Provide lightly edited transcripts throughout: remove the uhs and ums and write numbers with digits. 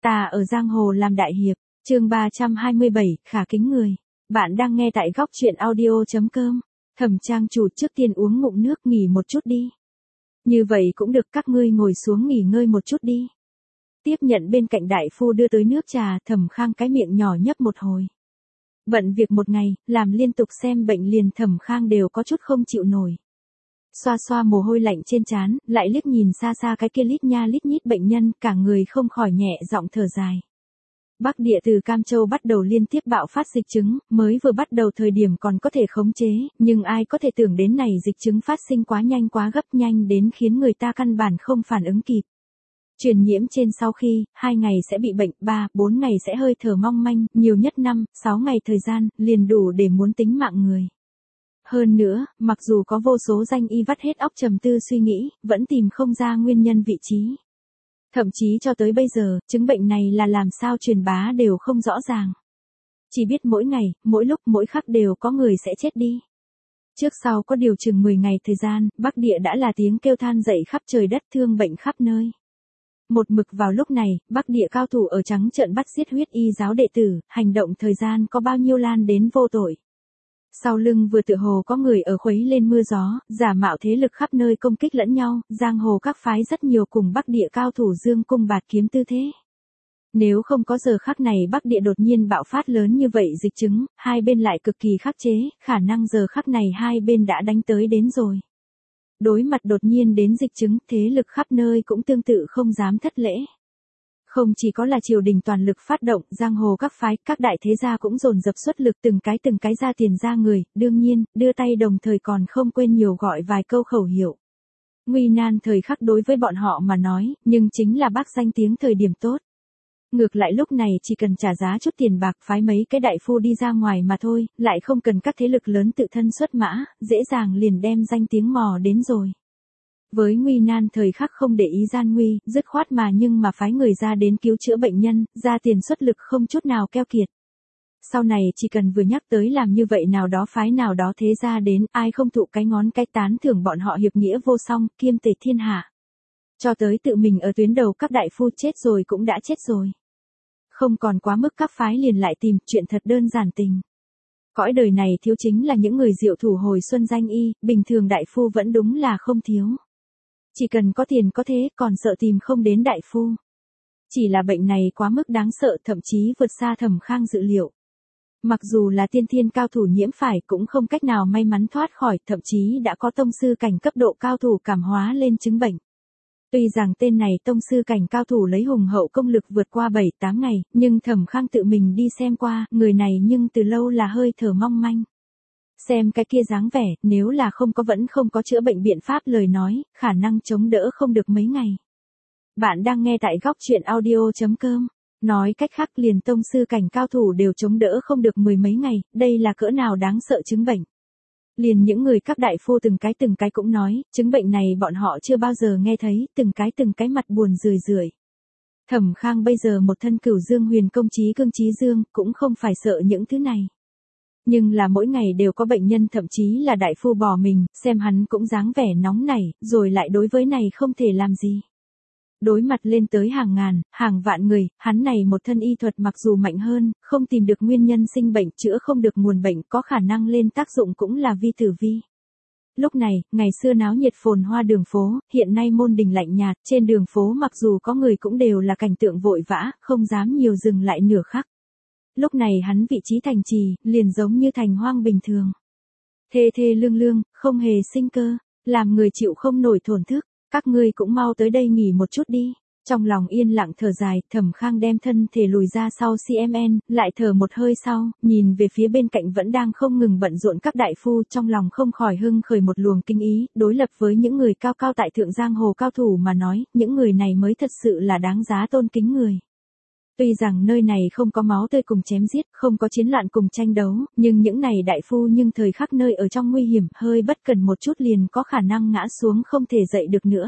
Ta ở giang hồ làm đại hiệp, chương 327, khả kính người. Bạn đang nghe tại góc truyện audio.com. Thẩm trang chủ, trước tiên uống ngụm nước nghỉ một chút đi. Như vậy cũng được, các ngươi ngồi xuống nghỉ ngơi một chút đi. Tiếp nhận bên cạnh đại phu đưa tới nước trà, Thẩm Khang cái miệng nhỏ nhấp một hồi. Bận việc một ngày, làm liên tục xem bệnh liền Thẩm Khang đều có chút không chịu nổi. Xoa xoa mồ hôi lạnh trên trán, lại liếc nhìn xa xa cái kia lít nha lít nhít bệnh nhân, cả người không khỏi nhẹ giọng thở dài. Bắc Địa từ Cam Châu bắt đầu liên tiếp bạo phát dịch chứng, mới vừa bắt đầu thời điểm còn có thể khống chế, nhưng ai có thể tưởng đến này dịch chứng phát sinh quá nhanh quá gấp, nhanh đến khiến người ta căn bản không phản ứng kịp. Truyền nhiễm trên sau khi, 2 ngày sẽ bị bệnh, 3-4 ngày sẽ hơi thở mong manh, nhiều nhất 5-6 ngày thời gian, liền đủ để muốn tính mạng người. Hơn nữa, mặc dù có vô số danh y vắt hết óc trầm tư suy nghĩ, vẫn tìm không ra nguyên nhân vị trí. Thậm chí cho tới bây giờ, chứng bệnh này là làm sao truyền bá đều không rõ ràng. Chỉ biết mỗi ngày, mỗi lúc mỗi khắc đều có người sẽ chết đi. Trước sau có điều chừng 10 ngày thời gian, Bắc Địa đã là tiếng kêu than dậy khắp trời đất, thương bệnh khắp nơi. Một mực vào lúc này, Bắc Địa cao thủ ở trắng trợn bắt giết huyết y giáo đệ tử, hành động thời gian có bao nhiêu lan đến vô tội. Sau lưng vừa tựa hồ có người ở khuấy lên mưa gió, giả mạo thế lực khắp nơi công kích lẫn nhau, giang hồ các phái rất nhiều cùng Bắc Địa cao thủ dương cung bạt kiếm tư thế. Nếu không có giờ khắc này Bắc Địa đột nhiên bạo phát lớn như vậy dịch chứng, hai bên lại cực kỳ khắc chế, khả năng giờ khắc này hai bên đã đánh tới đến rồi. Đối mặt đột nhiên đến dịch chứng, thế lực khắp nơi cũng tương tự không dám thất lễ. Không chỉ có là triều đình toàn lực phát động, giang hồ các phái, các đại thế gia cũng dồn dập xuất lực từng cái ra tiền ra người, đương nhiên, đưa tay đồng thời còn không quên nhiều gọi vài câu khẩu hiệu. Nguy nan thời khắc đối với bọn họ mà nói, nhưng chính là bác danh tiếng thời điểm tốt. Ngược lại lúc này chỉ cần trả giá chút tiền bạc phái mấy cái đại phu đi ra ngoài mà thôi, lại không cần các thế lực lớn tự thân xuất mã, dễ dàng liền đem danh tiếng mò đến rồi. Với nguy nan thời khắc không để ý gian nguy, dứt khoát mà nhưng mà phái người ra đến cứu chữa bệnh nhân, ra tiền xuất lực không chút nào keo kiệt. Sau này chỉ cần vừa nhắc tới làm như vậy nào đó phái nào đó thế ra đến, ai không thụ cái ngón cái tán thưởng bọn họ hiệp nghĩa vô song, kiêm tề thiên hạ. Cho tới tự mình ở tuyến đầu các đại phu chết rồi cũng đã chết rồi. Không còn quá mức các phái liền lại tìm, chuyện thật đơn giản tình. Cõi đời này thiếu chính là những người diệu thủ hồi xuân danh y, bình thường đại phu vẫn đúng là không thiếu. Chỉ cần có tiền có thế, còn sợ tìm không đến đại phu. Chỉ là bệnh này quá mức đáng sợ, thậm chí vượt xa Thẩm Khang dự liệu. Mặc dù là tiên thiên cao thủ nhiễm phải cũng không cách nào may mắn thoát khỏi, thậm chí đã có tông sư cảnh cấp độ cao thủ cảm hóa lên chứng bệnh. Tuy rằng tên này tông sư cảnh cao thủ lấy hùng hậu công lực vượt qua 7-8 ngày, nhưng Thẩm Khang tự mình đi xem qua, người này nhưng từ lâu là hơi thở mong manh. Xem cái kia dáng vẻ, nếu là vẫn không có chữa bệnh biện pháp lời nói, khả năng chống đỡ không được mấy ngày. Bạn đang nghe tại góc truyện audio.com. Nói cách khác liền tông sư cảnh cao thủ đều chống đỡ không được 10 mấy ngày, đây là cỡ nào đáng sợ chứng bệnh. Liền những người các đại phu từng cái cũng nói, chứng bệnh này bọn họ chưa bao giờ nghe thấy, từng cái mặt buồn rười rượi. Thẩm Khang bây giờ một thân Cửu Dương Huyền Công Chí Cương Chí Dương, cũng không phải sợ những thứ này. Nhưng là mỗi ngày đều có bệnh nhân thậm chí là đại phu bỏ mình, xem hắn cũng dáng vẻ nóng nảy, rồi lại đối với này không thể làm gì. Đối mặt lên tới hàng ngàn, hàng vạn người, hắn này một thân y thuật mặc dù mạnh hơn, không tìm được nguyên nhân sinh bệnh, chữa không được nguồn bệnh, có khả năng lên tác dụng cũng là vi tử vi. Lúc này, ngày xưa náo nhiệt phồn hoa đường phố, hiện nay môn đình lạnh nhạt, trên đường phố mặc dù có người cũng đều là cảnh tượng vội vã, không dám nhiều dừng lại nửa khắc. Lúc này hắn vị trí thành trì, liền giống như thành hoang bình thường. Thê thê lương lương, không hề sinh cơ, làm người chịu không nổi thổn thức, các ngươi cũng mau tới đây nghỉ một chút đi. Trong lòng yên lặng thở dài, Thẩm Khang đem thân thể lùi ra sau CMN, lại thở một hơi sau, nhìn về phía bên cạnh vẫn đang không ngừng bận rộn các đại phu, trong lòng không khỏi hưng khởi một luồng kinh ý, đối lập với những người cao cao tại thượng giang hồ cao thủ mà nói, những người này mới thật sự là đáng giá tôn kính người. Tuy rằng nơi này không có máu tươi cùng chém giết, không có chiến loạn cùng tranh đấu, nhưng những này đại phu nhưng thời khắc nơi ở trong nguy hiểm, hơi bất cẩn một chút liền có khả năng ngã xuống không thể dậy được nữa.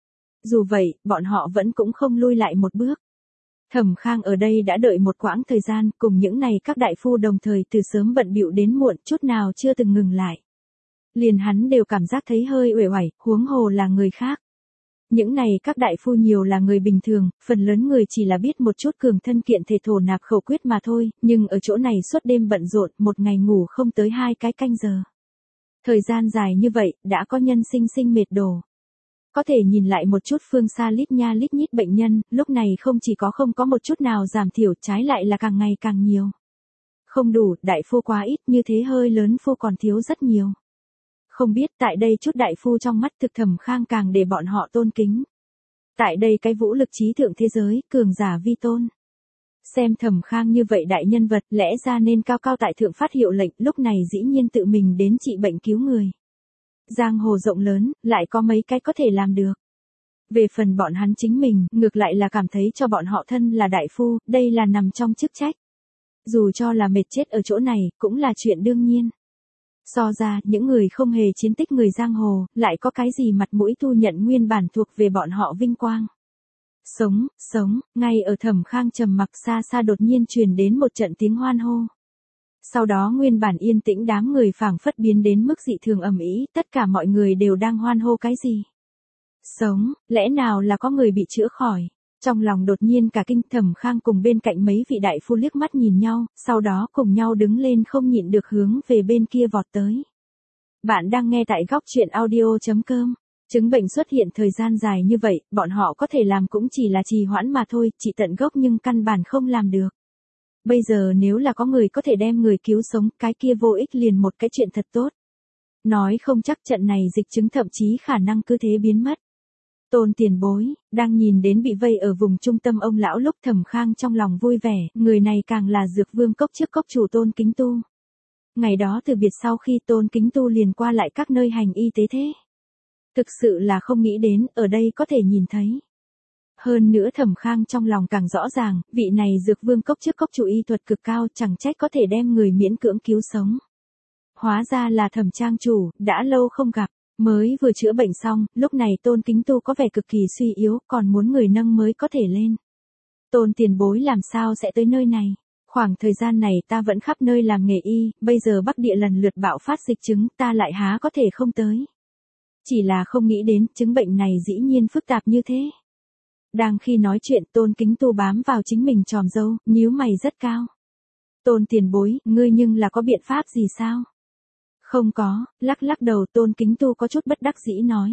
Dù vậy, bọn họ vẫn cũng không lui lại một bước. Thẩm Khang ở đây đã đợi một quãng thời gian, cùng những này các đại phu đồng thời từ sớm bận bịu đến muộn, chút nào chưa từng ngừng lại. Liền hắn đều cảm giác thấy hơi uể oải, huống hồ là người khác. Những này các đại phu nhiều là người bình thường, phần lớn người chỉ là biết một chút cường thân kiện thể thổ nạp khẩu quyết mà thôi, nhưng ở chỗ này suốt đêm bận rộn, một ngày ngủ không tới 2 cái canh giờ. Thời gian dài như vậy, đã có nhân sinh mệt đổ. Có thể nhìn lại một chút phương xa lít nha lít nhít bệnh nhân, lúc này không chỉ có không có một chút nào giảm thiểu, trái lại là càng ngày càng nhiều. Không đủ, đại phu quá ít, như thế hơi lớn phu còn thiếu rất nhiều. Không biết tại đây chút đại phu trong mắt thực Thẩm Khang càng để bọn họ tôn kính. Tại đây cái vũ lực trí thượng thế giới, cường giả vi tôn. Xem Thẩm Khang như vậy đại nhân vật, lẽ ra nên cao cao tại thượng phát hiệu lệnh, lúc này dĩ nhiên tự mình đến trị bệnh cứu người. Giang hồ rộng lớn, lại có mấy cái có thể làm được. Về phần bọn hắn chính mình, ngược lại là cảm thấy cho bọn họ thân là đại phu, đây là nằm trong chức trách. Dù cho là mệt chết ở chỗ này, cũng là chuyện đương nhiên. So ra, những người không hề chiến tích người giang hồ, lại có cái gì mặt mũi thu nhận nguyên bản thuộc về bọn họ vinh quang. Sống, ngay ở Thẩm Khang trầm mặc xa xa đột nhiên truyền đến một trận tiếng hoan hô. Sau đó nguyên bản yên tĩnh đám người phảng phất biến đến mức dị thường ầm ĩ, tất cả mọi người đều đang hoan hô cái gì. Sống, lẽ nào là có người bị chữa khỏi. Trong lòng đột nhiên cả kinh, Thẩm Khang cùng bên cạnh mấy vị đại phu liếc mắt nhìn nhau, sau đó cùng nhau đứng lên không nhịn được hướng về bên kia vọt tới. Bạn đang nghe tại góc truyện audio.com. Chứng bệnh xuất hiện thời gian dài như vậy, bọn họ có thể làm cũng chỉ là trì hoãn mà thôi, trị tận gốc nhưng căn bản không làm được. Bây giờ nếu là có người có thể đem người cứu sống, cái kia vô ích liền một cái chuyện thật tốt. Nói không chắc trận này dịch chứng thậm chí khả năng cứ thế biến mất. Tôn tiền bối, đang nhìn đến bị vây ở vùng trung tâm ông lão lúc Thẩm Khang trong lòng vui vẻ, người này càng là Dược Vương cốc trước cốc chủ Tôn Kính Tu. Ngày đó từ biệt sau khi Tôn Kính Tu liền qua lại các nơi hành y tế thế. Thực sự là không nghĩ đến, ở đây có thể nhìn thấy. Hơn nữa Thẩm Khang trong lòng càng rõ ràng, vị này Dược Vương cốc trước cốc chủ y thuật cực cao, chẳng trách có thể đem người miễn cưỡng cứu sống. Hóa ra là Thẩm trang chủ, đã lâu không gặp. Mới vừa chữa bệnh xong, lúc này Tôn Kính Tu có vẻ cực kỳ suy yếu, còn muốn người nâng mới có thể lên. Tôn tiền bối làm sao sẽ tới nơi này? Khoảng thời gian này ta vẫn khắp nơi làm nghề y, bây giờ Bắc Địa lần lượt bạo phát dịch chứng, ta lại há có thể không tới. Chỉ là không nghĩ đến, chứng bệnh này dĩ nhiên phức tạp như thế. Đang khi nói chuyện, Tôn Kính Tu bám vào chính mình tròm râu, nhíu mày rất cao. Tôn tiền bối, ngươi nhưng là có biện pháp gì sao? Không có, lắc đầu, Tôn Kính Tu có chút bất đắc dĩ nói.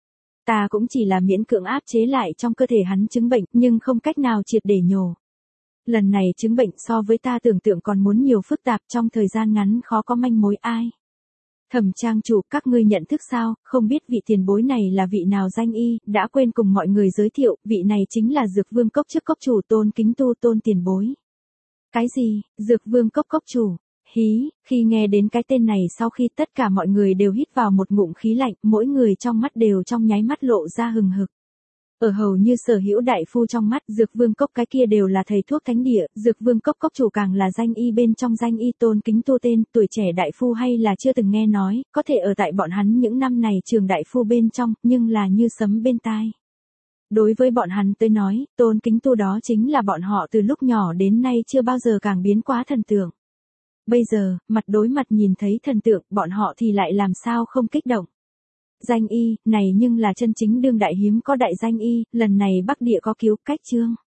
Ta cũng chỉ là miễn cưỡng áp chế lại trong cơ thể hắn chứng bệnh, nhưng không cách nào triệt để nhổ. Lần này chứng bệnh so với ta tưởng tượng còn muốn nhiều phức tạp, trong thời gian ngắn khó có manh mối ai. Thẩm trang chủ, các ngươi nhận thức sao, không biết vị tiền bối này là vị nào danh y, đã quên cùng mọi người giới thiệu, vị này chính là Dược Vương cốc trước cốc chủ Tôn Kính Tu Tôn tiền bối. Cái gì, Dược Vương cốc cốc chủ? Hí, khi nghe đến cái tên này sau khi tất cả mọi người đều hít vào một ngụm khí lạnh, mỗi người trong mắt đều trong nháy mắt lộ ra hừng hực. Ở hầu như sở hữu đại phu trong mắt, Dược Vương cốc cái kia đều là thầy thuốc thánh địa, Dược Vương cốc cốc chủ càng là danh y bên trong danh y. Tôn Kính Tu tên, tuổi trẻ đại phu hay là chưa từng nghe nói, có thể ở tại bọn hắn những năm này trường đại phu bên trong, nhưng là như sấm bên tai. Đối với bọn hắn tới nói, Tôn Kính Tu đó chính là bọn họ từ lúc nhỏ đến nay chưa bao giờ càng biến quá thần tượng. Bây giờ, mặt đối mặt nhìn thấy thần tượng, bọn họ thì lại làm sao không kích động. Danh y, này nhưng là chân chính đương đại hiếm có đại danh y, lần này Bắc Địa có cứu cách chương.